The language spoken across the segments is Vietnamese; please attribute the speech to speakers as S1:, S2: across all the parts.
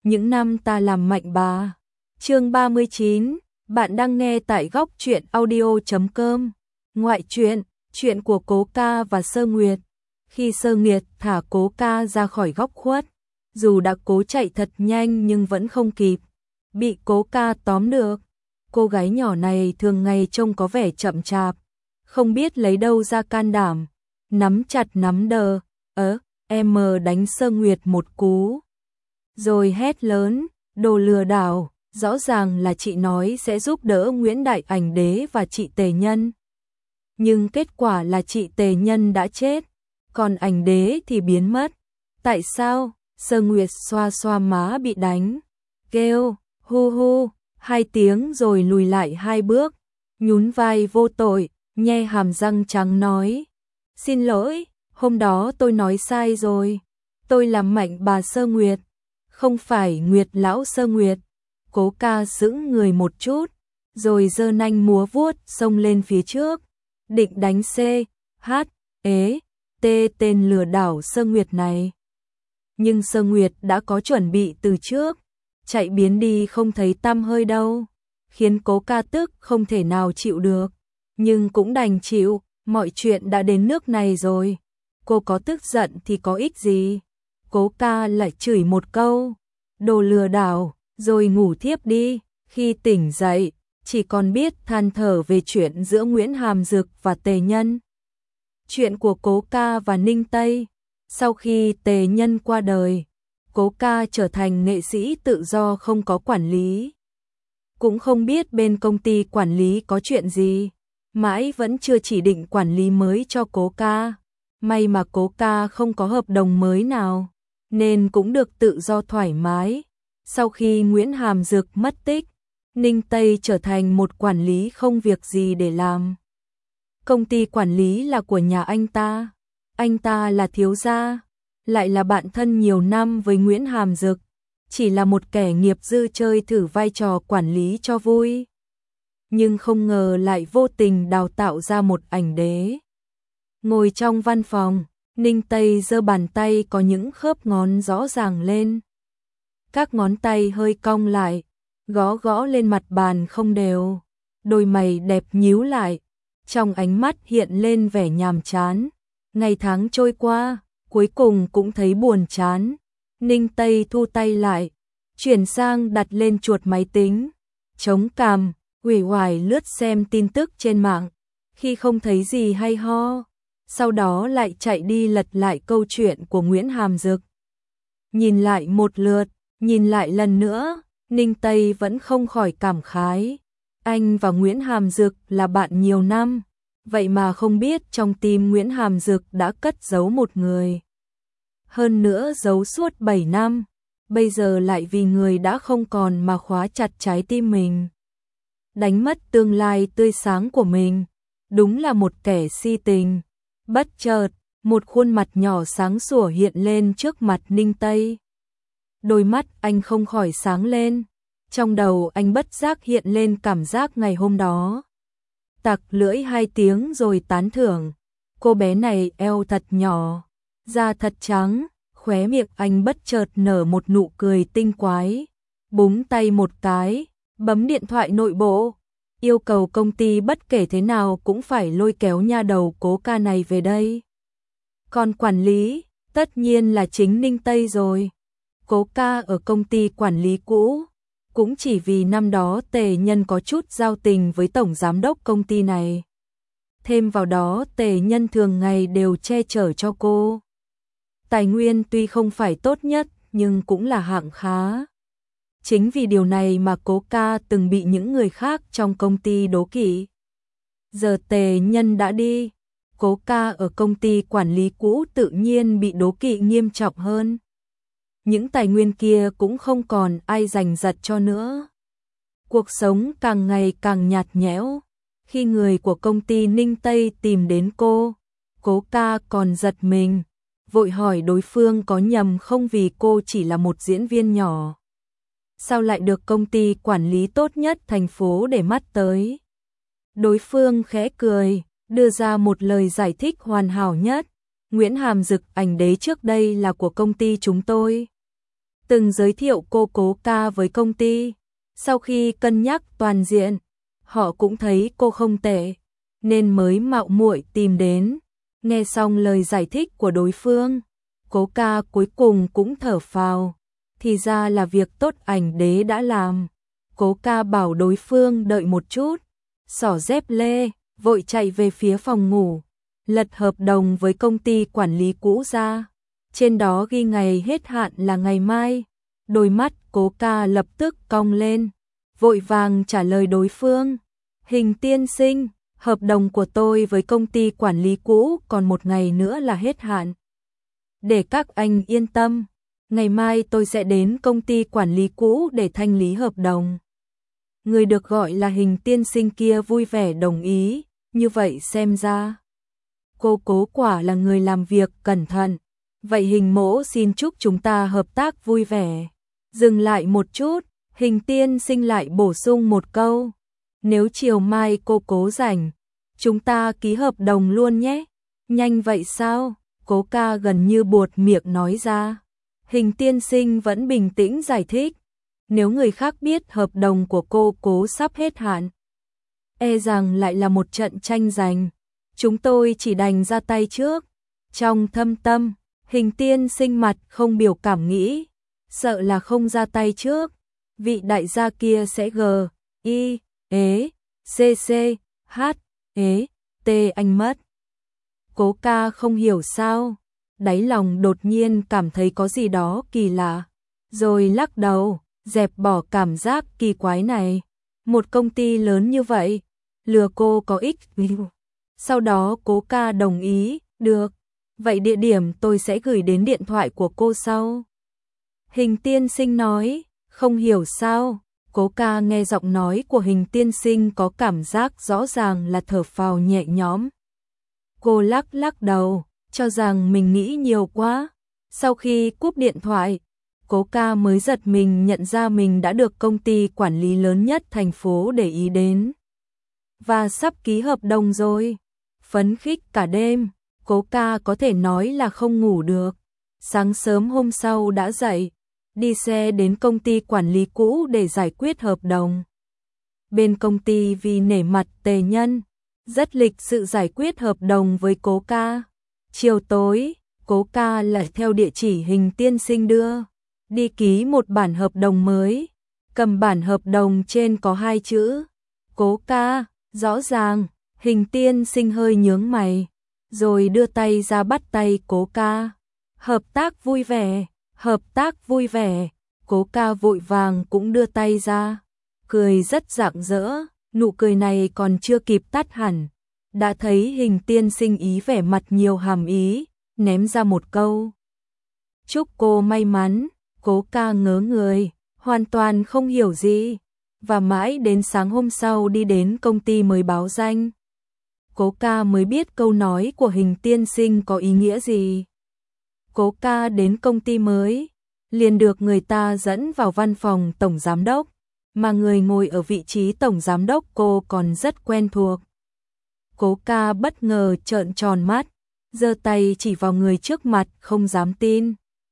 S1: những năm ta làm mạnh bà. Chương 39, bạn đang nghe tại góc truyện audio.com. Ngoại truyện, chuyện của Cố Ca và Sơ Nguyệt. Khi Sơ Nguyệt thả Cố Ca ra khỏi góc khuất, dù đã cố chạy thật nhanh nhưng vẫn không kịp, bị Cố Ca tóm được. Cô gái nhỏ này thường ngày trông có vẻ chậm chạp, không biết lấy đâu ra can đảm, nắm chặt nắm đờ, em đánh Sơ Nguyệt một cú. Rồi hét lớn, đồ lừa đảo, rõ ràng là chị nói sẽ giúp đỡ Nguyễn Đại Ảnh Đế và chị Tề Nhân. Nhưng kết quả là chị Tề Nhân đã chết, còn Ảnh Đế thì biến mất. Tại sao? Sơ Nguyệt xoa xoa má bị đánh, kêu, hu hu, 2 tiếng rồi lùi lại 2 bước, nhún vai vô tội, nhe hàm răng trắng nói. Xin lỗi, hôm đó tôi nói sai rồi, tôi làm mạnh bà Sơ Nguyệt, không phải Nguyệt lão Sơ Nguyệt. Cố Ca sững người một chút, rồi giơ nanh múa vuốt xông lên phía trước, định đánh tên lừa đảo Sơ Nguyệt này. Nhưng Sơ Nguyệt đã có chuẩn bị từ trước, chạy biến đi không thấy tăm hơi đâu, khiến Cố Ca tức không thể nào chịu được, nhưng cũng đành chịu, mọi chuyện đã đến nước này rồi, cô có tức giận thì có ích gì. Cố Ca lại chửi một câu, đồ lừa đảo, rồi ngủ thiếp đi. Khi tỉnh dậy, chỉ còn biết than thở về chuyện giữa Nguyễn Hàm Dực và Tề Nhân. Chuyện của Cố Ca và Ninh Tây. Sau khi Tề Nhân qua đời, Cố Ca trở thành nghệ sĩ tự do không có quản lý. Cũng không biết bên công ty quản lý có chuyện gì, mãi vẫn chưa chỉ định quản lý mới cho Cố Ca. May mà Cố Ca không có hợp đồng mới nào, nên cũng được tự do thoải mái. Sau khi Nguyễn Hàm Dực mất tích, Ninh Tây trở thành một quản lý không việc gì để làm. Công ty quản lý là của nhà anh ta là thiếu gia, lại là bạn thân nhiều năm với Nguyễn Hàm Dực, chỉ là một kẻ nghiệp dư chơi thử vai trò quản lý cho vui. Nhưng không ngờ lại vô tình đào tạo ra một Ảnh Đế. Ngồi trong văn phòng, Ninh Tây giơ bàn tay có những khớp ngón rõ ràng lên. Các ngón tay hơi cong lại, gõ gõ lên mặt bàn không đều, đôi mày đẹp nhíu lại, trong ánh mắt hiện lên vẻ nhàm chán. Ngày tháng trôi qua, cuối cùng cũng thấy buồn chán. Ninh Tây thu tay lại, chuyển sang đặt lên chuột máy tính, chống cằm, uể oải lướt xem tin tức trên mạng. Khi không thấy gì hay ho, sau đó lại chạy đi lật lại câu chuyện của Nguyễn Hàm Dực. Nhìn lại một lượt, nhìn lại lần nữa, Ninh Tây vẫn không khỏi cảm khái. Anh và Nguyễn Hàm Dực là bạn nhiều năm, vậy mà không biết trong tim Nguyễn Hàm Dực đã cất giấu một người. Hơn nữa giấu suốt 7 năm, bây giờ lại vì người đã không còn mà khóa chặt trái tim mình. Đánh mất tương lai tươi sáng của mình, đúng là một kẻ si tình. Bất chợt, một khuôn mặt nhỏ sáng sủa hiện lên trước mặt Ninh Tây. Đôi mắt anh không khỏi sáng lên, trong đầu anh bất giác hiện lên cảm giác ngày hôm đó. Tặc lưỡi 2 tiếng rồi tán thưởng, cô bé này eo thật nhỏ, da thật trắng. Khóe miệng anh bất chợt nở một nụ cười tinh quái, búng tay một cái, bấm điện thoại nội bộ, yêu cầu công ty bất kể thế nào cũng phải lôi kéo nha đầu Cố Ca này về đây. Còn quản lý, tất nhiên là chính Ninh Tây rồi. Cố Ca ở công ty quản lý cũ, cũng chỉ vì năm đó Tề Nhân có chút giao tình với tổng giám đốc công ty này. Thêm vào đó Tề Nhân thường ngày đều che chở cho cô. Tài nguyên tuy không phải tốt nhất nhưng cũng là hạng khá. Chính vì điều này mà Cố Ca từng bị những người khác trong công ty đố kỵ. Giờ Tề Nhân đã đi, Cố Ca ở công ty quản lý cũ tự nhiên bị đố kỵ nghiêm trọng hơn. Những tài nguyên kia cũng không còn ai giành giật cho nữa. Cuộc sống càng ngày càng nhạt nhẽo. Khi người của công ty Ninh Tây tìm đến cô, Cố Ca còn giật mình, vội hỏi đối phương có nhầm không vì cô chỉ là một diễn viên nhỏ. Sao lại được công ty quản lý tốt nhất thành phố để mắt tới? Đối phương khẽ cười, đưa ra một lời giải thích hoàn hảo nhất. Nguyễn Hàm Dực Ảnh Đế trước đây là của công ty chúng tôi. từng giới thiệu cô Cố Ca với công ty. Sau khi cân nhắc toàn diện, họ cũng thấy cô không tệ, nên mới mạo muội tìm đến. Nghe xong lời giải thích của đối phương, Cố Ca cuối cùng cũng thở phào. Thì ra là việc tốt ảnh đế đã làm. Cố Ca bảo đối phương đợi một chút, xỏ dép lê, vội chạy về phía phòng ngủ, lật hợp đồng với công ty quản lý cũ ra. Trên đó ghi ngày hết hạn là ngày mai. Đôi mắt Cố Ca lập tức cong lên, vội vàng trả lời đối phương. Hình tiên sinh, hợp đồng của tôi với công ty quản lý cũ còn một ngày nữa là hết hạn. Để các anh yên tâm, ngày mai tôi sẽ đến công ty quản lý cũ để thanh lý hợp đồng. Người được gọi là Hình tiên sinh kia vui vẻ đồng ý, như vậy xem ra cô Cố quả là người làm việc cẩn thận. Vậy Hình mỗ xin chúc chúng ta hợp tác vui vẻ. Dừng lại một chút, Hình tiên sinh lại bổ sung một câu. Nếu chiều mai cô Cố rảnh, chúng ta ký hợp đồng luôn nhé. Nhanh vậy sao? Cố Ca gần như buột miệng nói ra. Hình tiên sinh vẫn bình tĩnh giải thích. Nếu người khác biết hợp đồng của cô Cố sắp hết hạn, e rằng lại là một trận tranh giành. Chúng tôi chỉ đành ra tay trước. Trong thâm tâm, Hình tiên sinh mặt không biểu cảm nghĩ, sợ là không ra tay trước, vị đại gia kia sẽ T anh mất. Cố Ca không hiểu sao, đáy lòng đột nhiên cảm thấy có gì đó kỳ lạ, rồi lắc đầu, dẹp bỏ cảm giác kỳ quái này. Một công ty lớn như vậy, lừa cô có ích. Sau đó Cố Ca đồng ý, được, vậy địa điểm tôi sẽ gửi đến điện thoại của cô sau. Hình tiên sinh nói, không hiểu sao, Cố Ca nghe giọng nói của Hình tiên sinh có cảm giác rõ ràng là thở phào nhẹ nhõm. Cô lắc đầu, cho rằng mình nghĩ nhiều quá. Sau khi cúp điện thoại, Cố Ca mới giật mình nhận ra mình đã được công ty quản lý lớn nhất thành phố để ý đến. Và sắp ký hợp đồng rồi. Phấn khích cả đêm, Cố Ca có thể nói là không ngủ được. Sáng sớm hôm sau đã dậy, đi xe đến công ty quản lý cũ để giải quyết hợp đồng. Bên công ty vì nể mặt Tề Nhân, rất lịch sự giải quyết hợp đồng với Cố Ca. Chiều tối, Cố Ca lại theo địa chỉ Hình tiên sinh đưa, đi ký một bản hợp đồng mới. Cầm bản hợp đồng trên có 2 chữ Cố Ca, rõ ràng. Hình tiên sinh hơi nhướng mày, rồi đưa tay ra bắt tay Cố Ca. Hợp tác vui vẻ, hợp tác vui vẻ. Cố Ca vội vàng cũng đưa tay ra, cười rất rạng rỡ. Nụ cười này còn chưa kịp tắt hẳn, đã thấy Hình tiên sinh ý vẻ mặt nhiều hàm ý, ném ra một câu. Chúc cô may mắn. Cố Ca ngớ người, hoàn toàn không hiểu gì. Và mãi đến sáng hôm sau đi đến công ty mới báo danh, Cố Ca mới biết câu nói của Hình tiên sinh có ý nghĩa gì. Cố Ca đến công ty mới, liền được người ta dẫn vào văn phòng tổng giám đốc, mà người ngồi ở vị trí tổng giám đốc cô còn rất quen thuộc. Cố Ca bất ngờ trợn tròn mắt, giơ tay chỉ vào người trước mặt không dám tin.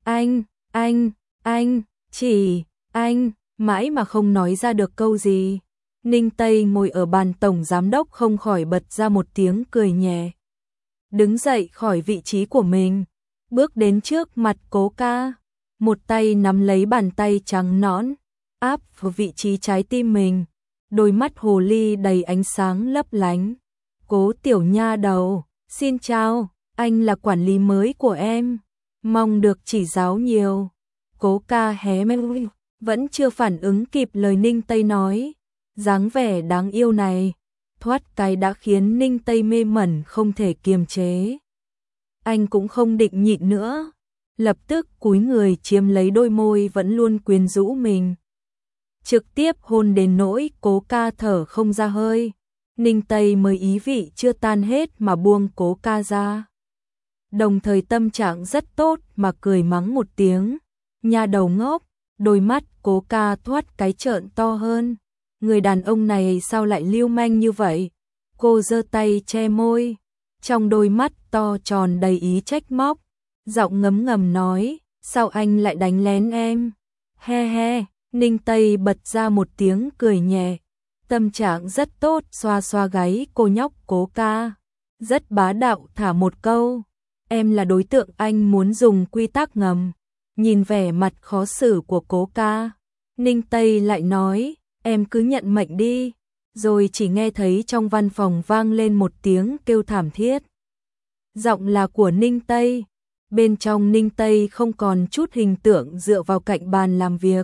S1: Anh, chỉ, anh, mãi mà không nói ra được câu gì. Ninh Tây ngồi ở bàn tổng giám đốc không khỏi bật ra một tiếng cười nhẹ. Đứng dậy khỏi vị trí của mình, bước đến trước mặt Cố Ca, một tay nắm lấy bàn tay trắng nõn, áp vào vị trí trái tim mình, đôi mắt hồ ly đầy ánh sáng lấp lánh. Cố tiểu nha đầu, xin chào, anh là quản lý mới của em, mong được chỉ giáo nhiều. Cố Ca hé môi, vẫn chưa phản ứng kịp lời Ninh Tây nói. Dáng vẻ đáng yêu này, thoát cái đã khiến Ninh Tây mê mẩn không thể kiềm chế. Anh cũng không định nhịn nữa, lập tức cúi người chiếm lấy đôi môi vẫn luôn quyến rũ mình. Trực tiếp hôn đến nỗi Cố Ca thở không ra hơi. Ninh Tây mới ý vị chưa tan hết mà buông Cố Ca ra. Đồng thời tâm trạng rất tốt mà cười mắng một tiếng. Nha đầu ngốc, đôi mắt Cố Ca thoát cái trợn to hơn. Người đàn ông này sao lại lưu manh như vậy? Cô giơ tay che môi, trong đôi mắt to tròn đầy ý trách móc, giọng ngấm ngầm nói, sao anh lại đánh lén em? He he, Ninh Tây bật ra một tiếng cười nhẹ. Tâm trạng rất tốt, xoa xoa gáy cô nhóc Cố ca. Rất bá đạo thả một câu. Em là đối tượng anh muốn dùng quy tắc ngầm. Nhìn vẻ mặt khó xử của Cố ca, Ninh Tây lại nói, em cứ nhận mệnh đi. Rồi chỉ nghe thấy trong văn phòng vang lên một tiếng kêu thảm thiết. Giọng là của Ninh Tây. Bên trong Ninh Tây không còn chút hình tượng dựa vào cạnh bàn làm việc.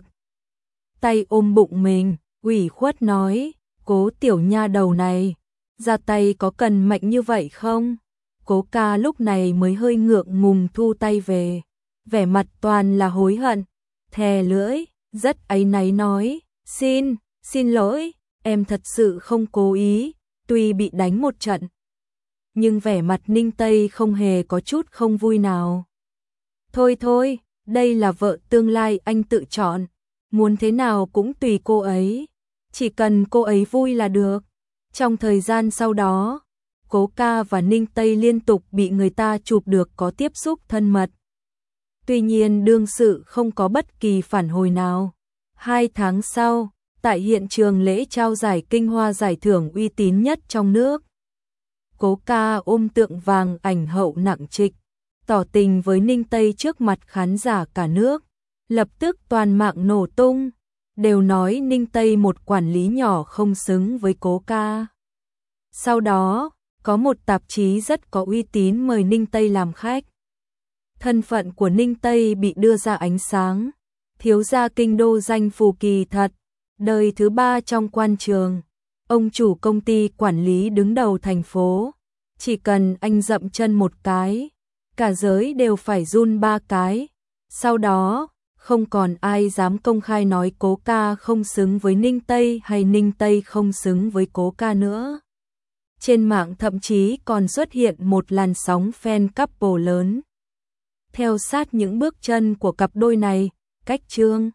S1: Tay ôm bụng mình, ủy khuất nói, Cố tiểu nha đầu này, ra tay có cần mạnh như vậy không? Cố ca lúc này mới hơi ngượng ngùng thu tay về, vẻ mặt toàn là hối hận, thè lưỡi, rất áy náy nói, xin lỗi, em thật sự không cố ý, tuy bị đánh một trận. Nhưng vẻ mặt Ninh Tây không hề có chút không vui nào. Thôi, đây là vợ tương lai anh tự chọn, muốn thế nào cũng tùy cô ấy, chỉ cần cô ấy vui là được. Trong thời gian sau đó, Cố ca và Ninh Tây liên tục bị người ta chụp được có tiếp xúc thân mật. Tuy nhiên đương sự không có bất kỳ phản hồi nào. 2 tháng sau, tại hiện trường lễ trao giải Kinh Hoa giải thưởng uy tín nhất trong nước, Cố ca ôm tượng vàng ảnh hậu nặng trịch, tỏ tình với Ninh Tây trước mặt khán giả cả nước. Lập tức toàn mạng nổ tung, đều nói Ninh Tây một quản lý nhỏ không xứng với Cố ca. Sau đó, có một tạp chí rất có uy tín mời Ninh Tây làm khách. Thân phận của Ninh Tây bị đưa ra ánh sáng, thiếu gia kinh đô danh phù kỳ thật, đời thứ 3 trong quan trường, ông chủ công ty quản lý đứng đầu thành phố, chỉ cần anh dậm chân một cái, cả giới đều phải run 3 cái. Sau đó, không còn ai dám công khai nói Cố ca không xứng với Ninh Tây hay Ninh Tây không xứng với Cố ca nữa. Trên mạng thậm chí còn xuất hiện một làn sóng fan couple lớn. Theo sát những bước chân của cặp đôi này, cách chương